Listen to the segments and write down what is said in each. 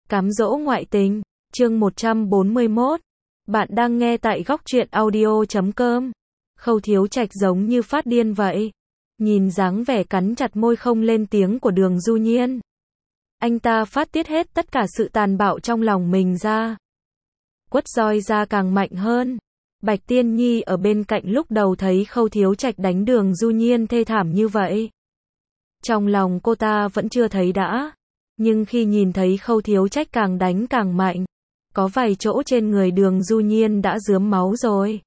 Cám dỗ ngoại tình, chương 141. Bạn đang nghe tại góc truyện audio.com. Khâu Thiếu Trạch giống như phát điên vậy. Nhìn dáng vẻ cắn chặt môi không lên tiếng của Đường Du Nhiên. Anh ta phát tiết hết tất cả sự tàn bạo trong lòng mình ra. Quất roi ra càng mạnh hơn. Bạch Tiên Nhi ở bên cạnh lúc đầu thấy Khâu Thiếu Trạch đánh Đường Du Nhiên thê thảm như vậy. Trong lòng cô ta vẫn chưa thấy đã. Nhưng khi nhìn thấy Khâu Thiếu Trạch càng đánh càng mạnh, có vài chỗ trên người Đường Du Nhiên đã rướm máu rồi.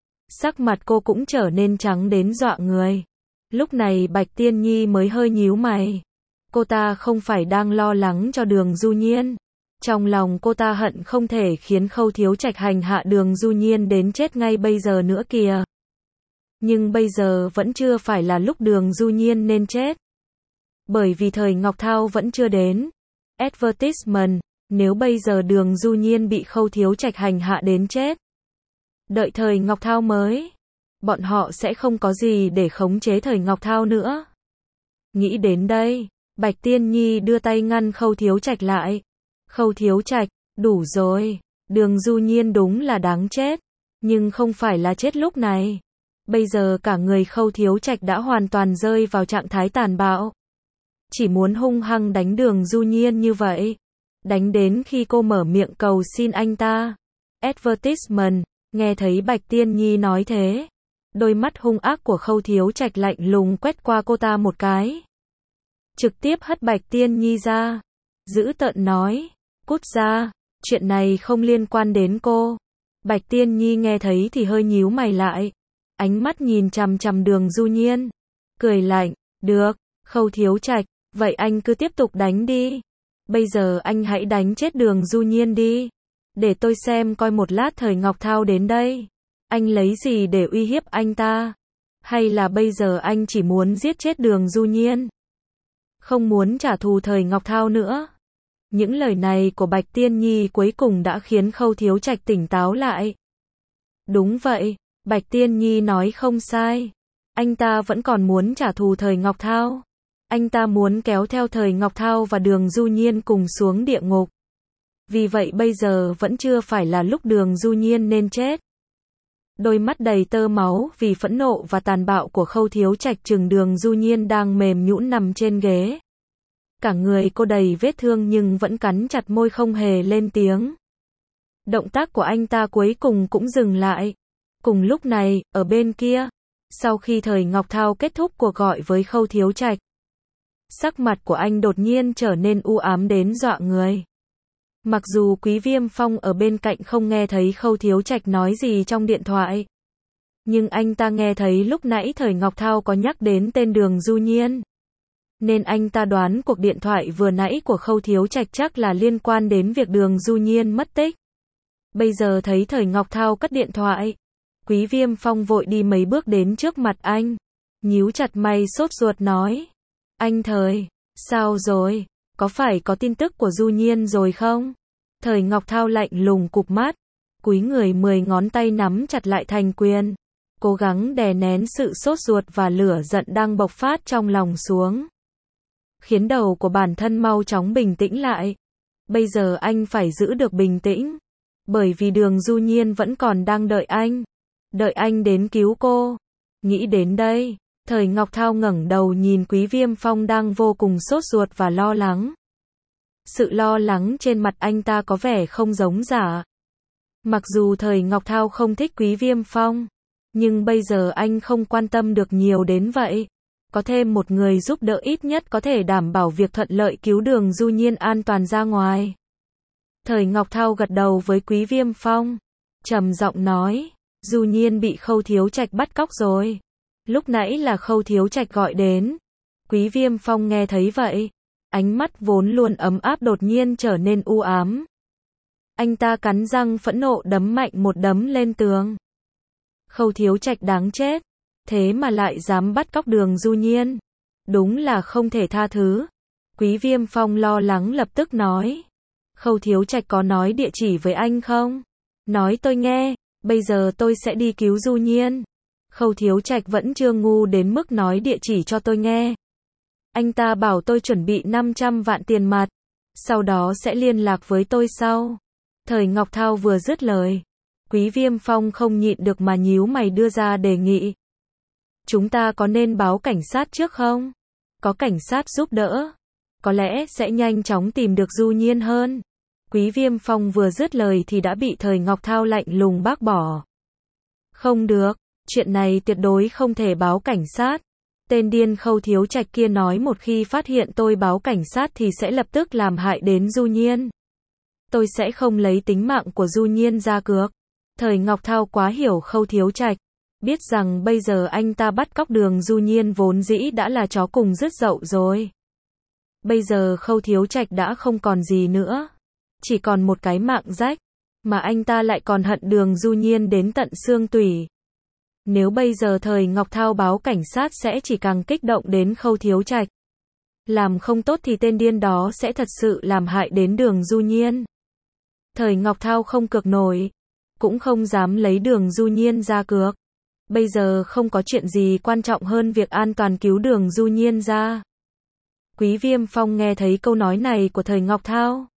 Sắc mặt cô cũng trở nên trắng đến dọa người. Lúc này Bạch Tiên Nhi mới hơi nhíu mày. Cô ta không phải đang lo lắng cho Đường Du Nhiên. Trong lòng cô ta hận không thể khiến Khâu Thiếu Trạch hành hạ Đường Du Nhiên đến chết ngay bây giờ nữa kìa. Nhưng bây giờ vẫn chưa phải là lúc Đường Du Nhiên nên chết. Bởi vì thời Ngọc Thao vẫn chưa đến. Advertisement, nếu bây giờ Đường Du Nhiên bị Khâu Thiếu Trạch hành hạ đến chết. Đợi thời Ngọc Thao mới. Bọn họ sẽ không có gì để khống chế thời Ngọc Thao nữa. Nghĩ đến đây, Bạch Tiên Nhi đưa tay ngăn Khâu Thiếu Trạch lại. Khâu Thiếu Trạch, đủ rồi. Đường Du Nhiên đúng là đáng chết. Nhưng không phải là chết lúc này. Bây giờ cả người Khâu Thiếu Trạch đã hoàn toàn rơi vào trạng thái tàn bạo. Chỉ muốn hung hăng đánh Đường Du Nhiên như vậy. Đánh đến khi cô mở miệng cầu xin anh ta. Advertisement, nghe thấy Bạch Tiên Nhi nói thế. Đôi mắt hung ác của Khâu Thiếu Trạch lạnh lùng quét qua cô ta một cái. Trực tiếp hất Bạch Tiên Nhi ra. Dữ tợn nói, cút ra, chuyện này không liên quan đến cô. Bạch Tiên Nhi nghe thấy thì hơi nhíu mày lại. Ánh mắt nhìn chằm chằm Đường Du Nhiên. Cười lạnh, được, Khâu Thiếu Trạch. Vậy anh cứ tiếp tục đánh đi. Bây giờ anh hãy đánh chết Đường Du Nhiên đi. Để tôi xem coi một lát thời Ngọc Thao đến đây. Anh lấy gì để uy hiếp anh ta? Hay là bây giờ anh chỉ muốn giết chết Đường Du Nhiên? Không muốn trả thù thời Ngọc Thao nữa. Những lời này của Bạch Tiên Nhi cuối cùng đã khiến Khâu Thiếu Trạch tỉnh táo lại. Đúng vậy, Bạch Tiên Nhi nói không sai. Anh ta vẫn còn muốn trả thù thời Ngọc Thao. Anh ta muốn kéo theo thời Ngọc Thao và Đường Du Nhiên cùng xuống địa ngục. Vì vậy bây giờ vẫn chưa phải là lúc Đường Du Nhiên nên chết. Đôi mắt đầy tơ máu vì phẫn nộ và tàn bạo của Khâu Thiếu Trạch trừng Đường Du Nhiên đang mềm nhũn nằm trên ghế. Cả người cô đầy vết thương nhưng vẫn cắn chặt môi không hề lên tiếng. Động tác của anh ta cuối cùng cũng dừng lại. Cùng lúc này, ở bên kia, sau khi thời Ngọc Thao kết thúc cuộc gọi với Khâu Thiếu Trạch, sắc mặt của anh đột nhiên trở nên u ám đến dọa người. Mặc dù Quý Viêm Phong ở bên cạnh không nghe thấy Khâu Thiếu Trạch nói gì trong điện thoại. Nhưng anh ta nghe thấy lúc nãy thời Ngọc Thao có nhắc đến tên Đường Du Nhiên. Nên anh ta đoán cuộc điện thoại vừa nãy của Khâu Thiếu Trạch chắc là liên quan đến việc Đường Du Nhiên mất tích. Bây giờ thấy thời Ngọc Thao cất điện thoại. Quý Viêm Phong vội đi mấy bước đến trước mặt anh. Nhíu chặt mày sốt ruột nói. Anh Thời, sao rồi? Có phải có tin tức của Du Nhiên rồi không? Thời Ngọc Thao lạnh lùng cụp mắt. Cúi người 10 ngón tay nắm chặt lại thành quyền. Cố gắng đè nén sự sốt ruột và lửa giận đang bộc phát trong lòng xuống. Khiến đầu của bản thân mau chóng bình tĩnh lại. Bây giờ anh phải giữ được bình tĩnh. Bởi vì Đường Du Nhiên vẫn còn đang đợi anh. Đợi anh đến cứu cô. Nghĩ đến đây, thời Ngọc Thao ngẩng đầu nhìn Quý Viêm Phong đang vô cùng sốt ruột và lo lắng. Sự lo lắng trên mặt anh ta có vẻ không giống giả. Mặc dù thời Ngọc Thao không thích Quý Viêm Phong, nhưng bây giờ anh không quan tâm được nhiều đến vậy. Có thêm một người giúp đỡ ít nhất có thể đảm bảo việc thuận lợi cứu Đường Du Nhiên an toàn ra ngoài. Thời Ngọc Thao gật đầu với Quý Viêm Phong, trầm giọng nói, Du Nhiên bị Khâu Thiếu Trạch bắt cóc rồi. Lúc nãy là Khâu Thiếu Trạch gọi đến. Quý Viêm Phong nghe thấy vậy, ánh mắt vốn luôn ấm áp đột nhiên trở nên u ám. Anh ta cắn răng phẫn nộ đấm mạnh một đấm lên tường. Khâu Thiếu Trạch đáng chết, thế mà lại dám bắt cóc Đường Du Nhiên. Đúng là không thể tha thứ. Quý Viêm Phong lo lắng lập tức nói. Khâu Thiếu Trạch có nói địa chỉ với anh không? Nói tôi nghe, bây giờ tôi sẽ đi cứu Du Nhiên. Khâu Thiếu Trạch vẫn chưa ngu đến mức nói địa chỉ cho tôi nghe. Anh ta bảo tôi chuẩn bị 500 vạn tiền mặt. sau đó sẽ liên lạc với tôi sau. Thời Ngọc Thao vừa dứt lời, Quý Viêm Phong không nhịn được mà nhíu mày đưa ra đề nghị. Chúng ta có nên báo cảnh sát trước không? Có cảnh sát giúp đỡ, có lẽ sẽ nhanh chóng tìm được Du Nhiên hơn. Quý Viêm Phong vừa dứt lời thì đã bị Thời Ngọc Thao lạnh lùng bác bỏ. Không được, chuyện này tuyệt đối không thể báo cảnh sát. Tên điên Khâu Thiếu Trạch kia nói một khi phát hiện tôi báo cảnh sát thì sẽ lập tức làm hại đến Du Nhiên. Tôi sẽ không lấy tính mạng của Du Nhiên ra cược. Thời Ngọc Thao quá hiểu Khâu Thiếu Trạch, biết rằng bây giờ anh ta bắt cóc Đường Du Nhiên vốn dĩ đã là chó cùng rứt dậu rồi. Bây giờ Khâu Thiếu Trạch đã không còn gì nữa, chỉ còn một cái mạng rách, mà anh ta lại còn hận Đường Du Nhiên đến tận xương tủy. Nếu bây giờ Thời Ngọc Thao báo cảnh sát sẽ chỉ càng kích động đến Khâu Thiếu Trạch. Làm không tốt thì tên điên đó sẽ thật sự làm hại đến Đường Du Nhiên. Thời Ngọc Thao không cược nổi, cũng không dám lấy Đường Du Nhiên ra cược. Bây giờ không có chuyện gì quan trọng hơn việc an toàn cứu Đường Du Nhiên ra. Quý Viêm Phong nghe thấy câu nói này của Thời Ngọc Thao.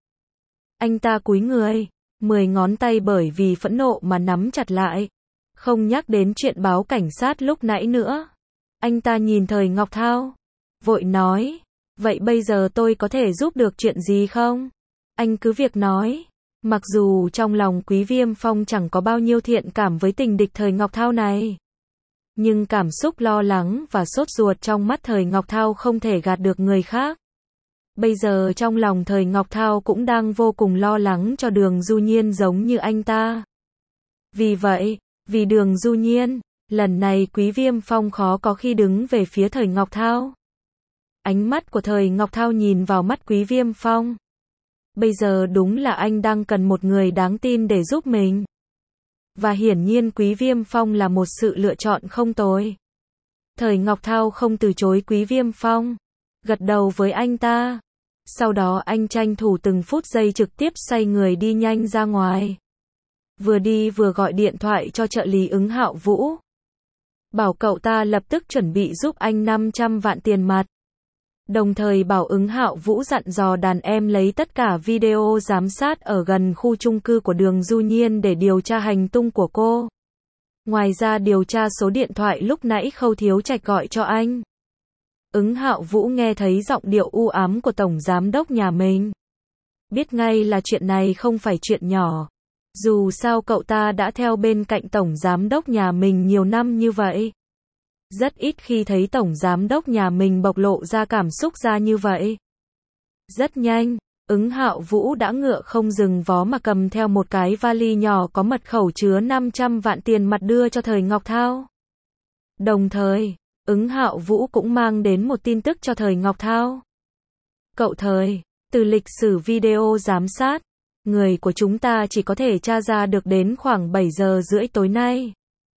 Anh ta cúi người, 10 ngón tay bởi vì phẫn nộ mà nắm chặt lại. Không nhắc đến chuyện báo cảnh sát lúc nãy nữa. Anh ta nhìn Thời Ngọc Thao, vội nói, vậy bây giờ tôi có thể giúp được chuyện gì không? Anh cứ việc nói. Mặc dù trong lòng Quý Viêm Phong chẳng có bao nhiêu thiện cảm với tình địch Thời Ngọc Thao này, nhưng cảm xúc lo lắng và sốt ruột trong mắt Thời Ngọc Thao không thể gạt được người khác. Bây giờ trong lòng Thời Ngọc Thao cũng đang vô cùng lo lắng cho Đường Du Nhiên giống như anh ta. Vì vậy, vì Đường Du Nhiên, lần này Quý Viêm Phong khó có khi đứng về phía Thời Ngọc Thao. Ánh mắt của Thời Ngọc Thao nhìn vào mắt Quý Viêm Phong. Bây giờ đúng là anh đang cần một người đáng tin để giúp mình. Và hiển nhiên Quý Viêm Phong là một sự lựa chọn không tồi. Thời Ngọc Thao không từ chối Quý Viêm Phong, gật đầu với anh ta. Sau đó anh tranh thủ từng phút giây trực tiếp xoay người đi nhanh ra ngoài. Vừa đi vừa gọi điện thoại cho trợ lý Ứng Hạo Vũ, bảo cậu ta lập tức chuẩn bị giúp anh 500 vạn tiền mặt. Đồng thời bảo Ứng Hạo Vũ dặn dò đàn em lấy tất cả video giám sát ở gần khu chung cư của Đường Du Nhiên để điều tra hành tung của cô. Ngoài ra điều tra số điện thoại lúc nãy Khâu Thiếu Trạch gọi cho anh. Ứng Hạo Vũ nghe thấy giọng điệu u ám của tổng giám đốc nhà mình, biết ngay là chuyện này không phải chuyện nhỏ. Dù sao cậu ta đã theo bên cạnh tổng giám đốc nhà mình nhiều năm như vậy. Rất ít khi thấy tổng giám đốc nhà mình bộc lộ ra cảm xúc ra như vậy. Rất nhanh, Ứng Hạo Vũ đã ngựa không dừng vó mà cầm theo một cái vali nhỏ có mật khẩu chứa 500 vạn tiền mặt đưa cho Thời Ngọc Thao. Đồng thời, Ứng Hạo Vũ cũng mang đến một tin tức cho Thời Ngọc Thao. Cậu Thời, từ lịch sử video giám sát, người của chúng ta chỉ có thể tra ra được đến khoảng 7 giờ rưỡi tối nay.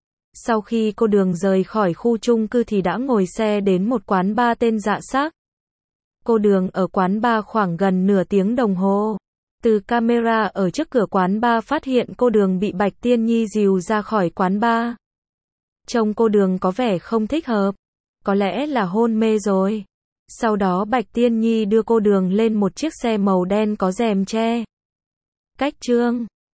Sau khi cô Đường rời khỏi khu chung cư thì đã ngồi xe đến một quán bar tên Dạ Xác. Cô Đường ở quán bar khoảng gần nửa tiếng đồng hồ. Từ camera ở trước cửa quán bar phát hiện cô Đường bị Bạch Tiên Nhi dìu ra khỏi quán bar. Trông cô Đường có vẻ không thích hợp, có lẽ là hôn mê rồi. Sau đó Bạch Tiên Nhi đưa cô Đường lên một chiếc xe màu đen có rèm che. Cách chương